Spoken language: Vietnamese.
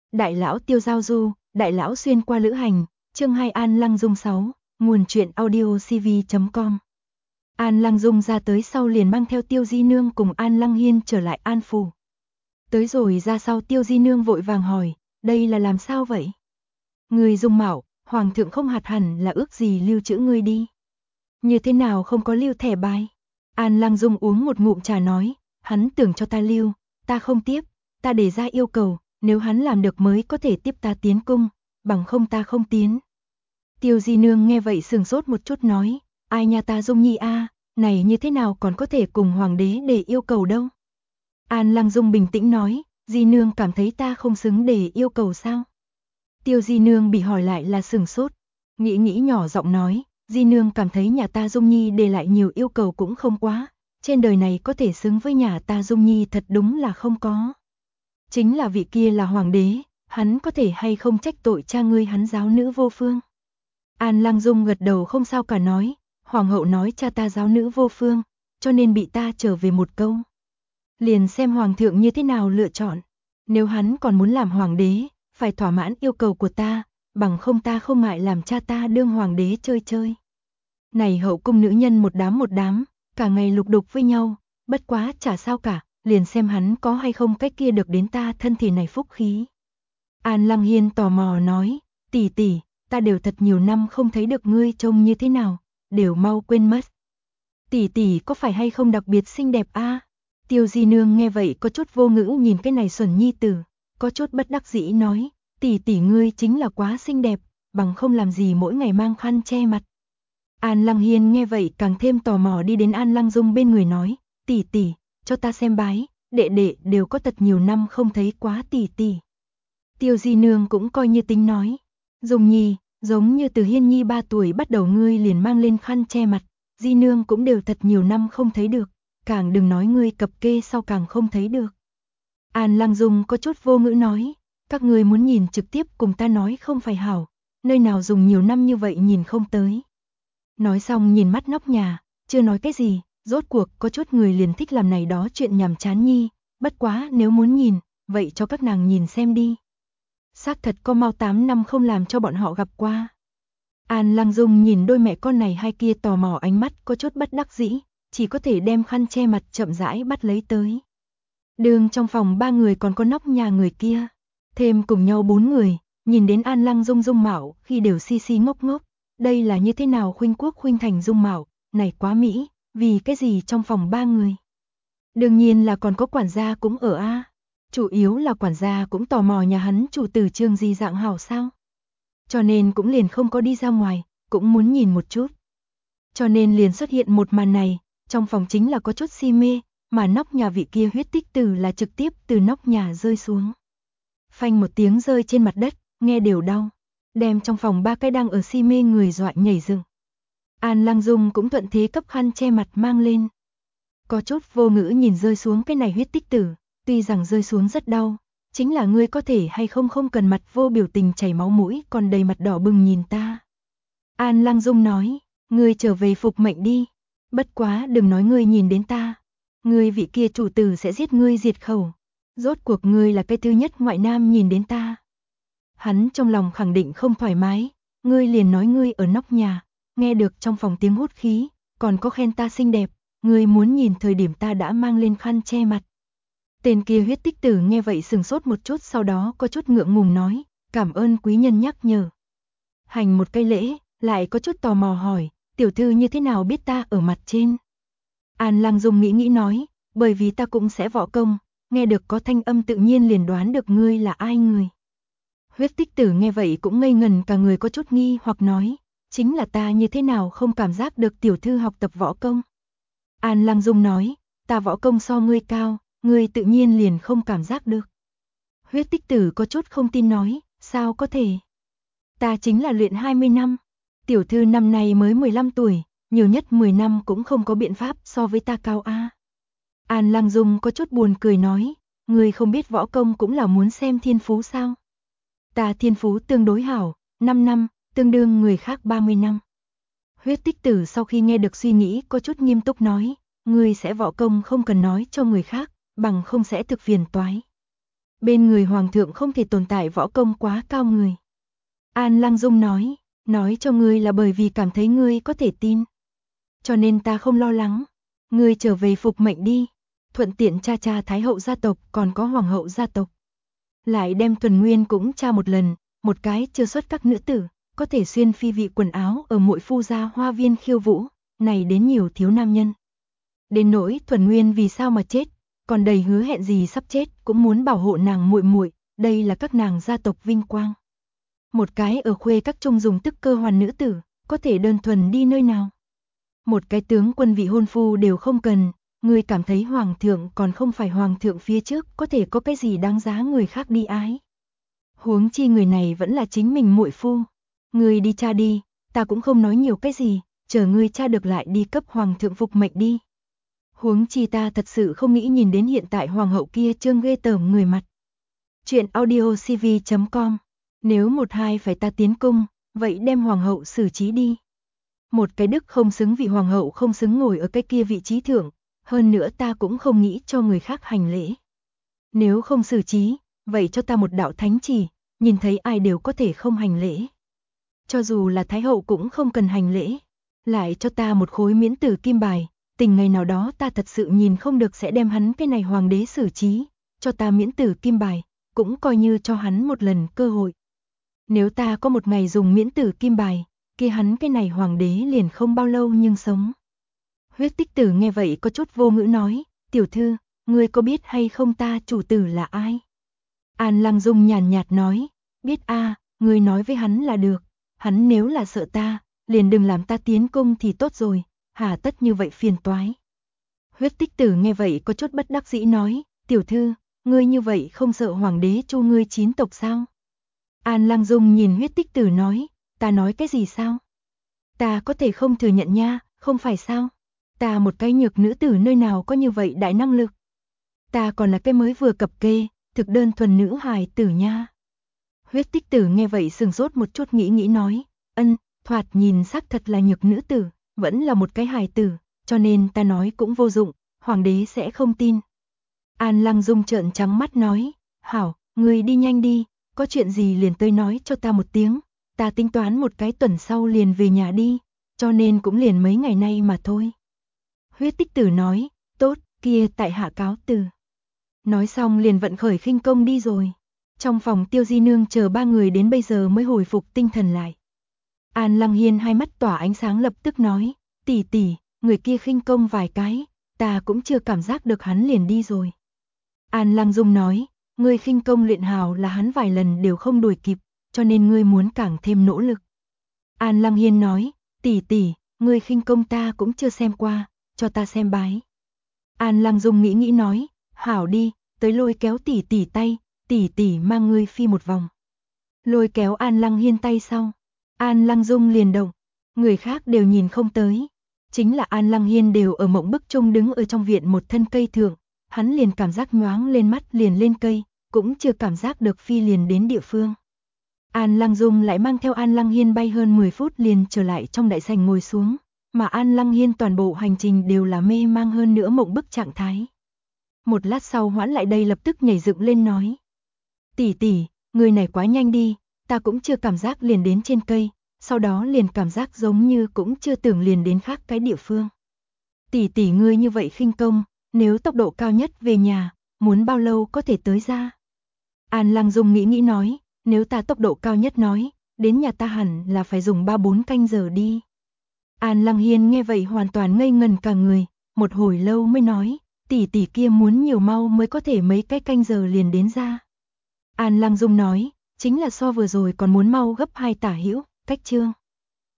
Đại lão Tiêu Giao Du, đại lão xuyên qua lữ hành, chương 2 An Lăng Dung 6, nguồn truyện audio cv.com. An Lăng Dung ra tới sau liền mang theo Tiêu Di Nương cùng An Lăng Hiên trở lại An Phủ. Tới rồi ra sau Tiêu Di Nương vội vàng hỏi, đây là làm sao vậy? Người Dung Mạo, Hoàng thượng không hạt hẳn là ước gì lưu trữ ngươi đi. Như thế nào không có lưu thẻ bài? An Lăng Dung uống một ngụm trà nói, hắn tưởng cho ta lưu, ta không tiếp, ta đề ra yêu cầu, nếu hắn làm được mới có thể tiếp ta tiến cung, bằng không ta không tiến. Tiêu Di Nương nghe vậy sừng sốt một chút nói, ai nha ta Dung Nhi a, này như thế nào còn có thể cùng hoàng đế để yêu cầu đâu. An Lăng Dung bình tĩnh nói, Di Nương cảm thấy ta không xứng để yêu cầu sao? Tiêu Di Nương bị hỏi lại là sừng sốt, nghĩ nhỏ giọng nói, Di Nương cảm thấy nhà ta Dung Nhi để lại nhiều yêu cầu cũng không quá, trên đời này có thể xứng với nhà ta Dung Nhi thật đúng là không có. Chính là vị kia là hoàng đế, hắn có thể hay không trách tội cha ngươi hắn giáo nữ vô phương. An Lăng Dung gật đầu không sao cả nói, hoàng hậu nói cha ta giáo nữ vô phương, cho nên bị ta trở về một câu. Liền xem hoàng thượng như thế nào lựa chọn, nếu hắn còn muốn làm hoàng đế, phải thỏa mãn yêu cầu của ta, bằng không ta không ngại làm cha ta đương hoàng đế chơi. Này hậu cung nữ nhân một đám, cả ngày lục đục với nhau, bất quá chả sao cả, liền xem hắn có hay không cách kia được đến ta thân thể này phúc khí. An Lăng Hiên tò mò nói, tỷ, ta đều thật nhiều năm không thấy được ngươi trông như thế nào, đều mau quên mất. Tỷ có phải hay không đặc biệt xinh đẹp a? Tiêu Di Nương nghe vậy có chút vô ngữ nhìn cái này xuẩn nhi tử, có chút bất đắc dĩ nói, tỷ ngươi chính là quá xinh đẹp, bằng không làm gì mỗi ngày mang khăn che mặt. An Lăng Hiên nghe vậy càng thêm tò mò đi đến An Lăng Dung bên người nói, tỷ, cho ta xem bái, đệ đều có thật nhiều năm không thấy quá tỷ. Tiêu Di Nương cũng coi như tính nói, Dung Nhi, giống như từ Hiên Nhi 3 tuổi bắt đầu ngươi liền mang lên khăn che mặt, Di Nương cũng đều thật nhiều năm không thấy được, càng đừng nói ngươi cập kê sau càng không thấy được. An Lăng Dung có chút vô ngữ nói, các ngươi muốn nhìn trực tiếp cùng ta nói không phải hảo, nơi nào dùng nhiều năm như vậy nhìn không tới. Nói xong nhìn mắt nóc nhà, chưa nói cái gì, rốt cuộc có chút người liền thích làm này đó chuyện nhàm chán nhi, bất quá nếu muốn nhìn, vậy cho các nàng nhìn xem đi. Xác thật có mau 8 năm không làm cho bọn họ gặp qua. An Lăng Dung nhìn đôi mẹ con này hai kia tò mò ánh mắt có chút bất đắc dĩ, chỉ có thể đem khăn che mặt chậm rãi bắt lấy tới. Đường trong phòng 3 người còn có nóc nhà người kia, thêm cùng nhau 4 người, nhìn đến An Lăng Dung dung mạo khi đều si ngốc, đây là như thế nào khuynh quốc khuynh thành dung mạo, này quá mỹ, vì cái gì trong phòng 3 người. Đương nhiên là còn có quản gia cũng ở a. Chủ yếu là quản gia cũng tò mò nhà hắn chủ tử Trương Di dạng hảo sao. Cho nên cũng liền không có đi ra ngoài, cũng muốn nhìn một chút. Cho nên liền xuất hiện một màn này, trong phòng chính là có chút si mê, mà nóc nhà vị kia huyết tích tử là trực tiếp từ nóc nhà rơi xuống. Phanh một tiếng rơi trên mặt đất, nghe đều đau, đem trong phòng 3 cái đang ở si mê người dọa nhảy dựng. An Lăng Dung cũng thuận thế cấp khăn che mặt mang lên. Có chút vô ngữ nhìn rơi xuống cái này huyết tích tử, tuy rằng rơi xuống rất đau, chính là ngươi có thể hay không cần mặt vô biểu tình chảy máu mũi còn đầy mặt đỏ bừng nhìn ta. An Lăng Dung nói, ngươi trở về phục mệnh đi, bất quá đừng nói ngươi nhìn đến ta, ngươi vị kia chủ tử sẽ giết ngươi diệt khẩu, rốt cuộc ngươi là cái thứ nhất ngoại nam nhìn đến ta. Hắn trong lòng khẳng định không thoải mái, ngươi liền nói ngươi ở nóc nhà, nghe được trong phòng tiếng hút khí, còn có khen ta xinh đẹp, ngươi muốn nhìn thời điểm ta đã mang lên khăn che mặt. Tên kia huyết tích tử nghe vậy sừng sốt một chút sau đó có chút ngượng ngùng nói, cảm ơn quý nhân nhắc nhở. Hành một cây lễ, lại có chút tò mò hỏi, tiểu thư như thế nào biết ta ở mặt trên? An Lăng Dung nghĩ nói, bởi vì ta cũng sẽ võ công, nghe được có thanh âm tự nhiên liền đoán được ngươi là ai người. Huyết tích tử nghe vậy cũng ngây ngần cả người có chút nghi hoặc nói, chính là ta như thế nào không cảm giác được tiểu thư học tập võ công. An Lăng Dung nói, ta võ công so ngươi cao, ngươi tự nhiên liền không cảm giác được. Huyết tích tử có chút không tin nói, sao có thể? Ta chính là luyện 20 năm, tiểu thư năm nay mới 15 tuổi, nhiều nhất 10 năm cũng không có biện pháp so với ta cao a. An Lăng Dung có chút buồn cười nói, ngươi không biết võ công cũng là muốn xem thiên phú sao? Ta thiên phú tương đối hảo, 5 năm, tương đương người khác 30 năm. Huyết tích tử sau khi nghe được suy nghĩ có chút nghiêm túc nói, ngươi sẽ võ công không cần nói cho người khác, bằng không sẽ thực phiền toái. Bên người hoàng thượng không thể tồn tại võ công quá cao người. An Lăng Dung nói cho ngươi là bởi vì cảm thấy ngươi có thể tin. Cho nên ta không lo lắng. Ngươi trở về phục mệnh đi. Thuận tiện cha Thái hậu gia tộc còn có hoàng hậu gia tộc. Lại đem Thuần Nguyên cũng tra một lần, một cái chưa xuất các nữ tử, có thể xuyên phi vị quần áo ở muội phu gia hoa viên khiêu vũ, này đến nhiều thiếu nam nhân. Đến nỗi Thuần Nguyên vì sao mà chết, còn đầy hứa hẹn gì sắp chết cũng muốn bảo hộ nàng muội muội, đây là các nàng gia tộc vinh quang. Một cái ở khuê các trung dùng tức cơ hoàn nữ tử, có thể đơn thuần đi nơi nào. Một cái tướng quân vị hôn phu đều không cần, ngươi cảm thấy hoàng thượng còn không phải hoàng thượng phía trước có thể có cái gì đáng giá người khác đi ái. Huống chi người này vẫn là chính mình muội phu. Ngươi đi tra đi, ta cũng không nói nhiều cái gì, chờ ngươi tra được lại đi cấp hoàng thượng phục mệnh đi. Huống chi ta thật sự không nghĩ nhìn đến hiện tại hoàng hậu kia trương ghê tởm người mặt. Chuyện audiocv.com. Nếu một hai phải ta tiến cung, vậy đem hoàng hậu xử trí đi. Một cái đức không xứng vị hoàng hậu không xứng ngồi ở cái kia vị trí thượng, hơn nữa ta cũng không nghĩ cho người khác hành lễ. Nếu không xử trí, vậy cho ta một đạo thánh chỉ, nhìn thấy ai đều có thể không hành lễ. Cho dù là thái hậu cũng không cần hành lễ, lại cho ta một khối miễn tử kim bài, tình ngày nào đó ta thật sự nhìn không được sẽ đem hắn cái này hoàng đế xử trí, cho ta miễn tử kim bài, cũng coi như cho hắn một lần cơ hội. Nếu ta có một ngày dùng miễn tử kim bài, kia hắn cái này hoàng đế liền không bao lâu nhưng sống. Huyết Tích Tử nghe vậy có chút vô ngữ nói, tiểu thư, ngươi có biết hay không ta chủ tử là ai? An Lăng Dung nhàn nhạt nói, biết a, ngươi nói với hắn là được, hắn nếu là sợ ta, liền đừng làm ta tiến cung thì tốt rồi, hà tất như vậy phiền toái. Huyết Tích Tử nghe vậy có chút bất đắc dĩ nói, tiểu thư, ngươi như vậy không sợ hoàng đế chu ngươi 9 tộc sao? An Lăng Dung nhìn Huyết Tích Tử nói, ta nói cái gì sao? Ta có thể không thừa nhận nha, không phải sao? Ta một cái nhược nữ tử nơi nào có như vậy đại năng lực? Ta còn là cái mới vừa cập kê, thực đơn thuần nữ hài tử nha. Huyết Tích Tử nghe vậy sừng sốt một chút nghĩ nói, thoạt nhìn xác thật là nhược nữ tử, vẫn là một cái hài tử, cho nên ta nói cũng vô dụng, hoàng đế sẽ không tin. An Lăng Dung trợn trắng mắt nói, hảo, ngươi đi nhanh đi, có chuyện gì liền tới nói cho ta một tiếng, ta tính toán một cái tuần sau liền về nhà đi, cho nên cũng liền mấy ngày nay mà thôi. Huyết Tích Tử nói, tốt, kia tại hạ cáo từ. Nói xong liền vận khởi khinh công đi rồi. Trong phòng Tiêu Di Nương chờ ba người đến bây giờ mới hồi phục tinh thần lại. An Lăng Hiên hai mắt tỏa ánh sáng lập tức nói, tỷ tỷ, người kia khinh công vài cái, ta cũng chưa cảm giác được hắn liền đi rồi. An Lăng Dung nói, ngươi khinh công luyện hào là hắn vài lần đều không đuổi kịp, cho nên ngươi muốn càng thêm nỗ lực. An Lăng Hiên nói, tỷ tỷ, ngươi khinh công ta cũng chưa xem qua, cho ta xem bái. An Lăng Dung nghĩ nói, hảo đi, tới lôi kéo tỷ tỷ tay, tỷ tỷ mang ngươi phi một vòng. Lôi kéo An Lăng Hiên tay sau, An Lăng Dung liền động, người khác đều nhìn không tới. Chính là An Lăng Hiên đều ở mộng bức trông đứng ở trong viện một thân cây thượng, hắn liền cảm giác nhoáng lên mắt liền lên cây, cũng chưa cảm giác được phi liền đến địa phương. An Lăng Dung lại mang theo An Lăng Hiên bay hơn 10 phút liền trở lại trong đại sảnh ngồi xuống, mà An Lăng Hiên toàn bộ hành trình đều là mê mang hơn nữa mộng bức trạng thái. Một lát sau hoãn lại đây lập tức nhảy dựng lên nói. Tỷ tỷ, người này quá nhanh đi, ta cũng chưa cảm giác liền đến trên cây, sau đó liền cảm giác giống như cũng chưa tưởng liền đến khác cái địa phương. Tỷ tỷ ngươi như vậy khinh công, nếu tốc độ cao nhất về nhà, muốn bao lâu có thể tới ra? An Lăng Dung nghĩ nói, nếu ta tốc độ cao nhất nói, đến nhà ta hẳn là phải dùng 3-4 canh giờ đi. An Lăng Hiên nghe vậy hoàn toàn ngây ngần cả người, một hồi lâu mới nói, tỷ tỷ kia muốn nhiều mau mới có thể mấy cái canh giờ liền đến ra. An Lăng Dung nói, chính là so vừa rồi còn muốn mau gấp 2 tả hữu, cách chương.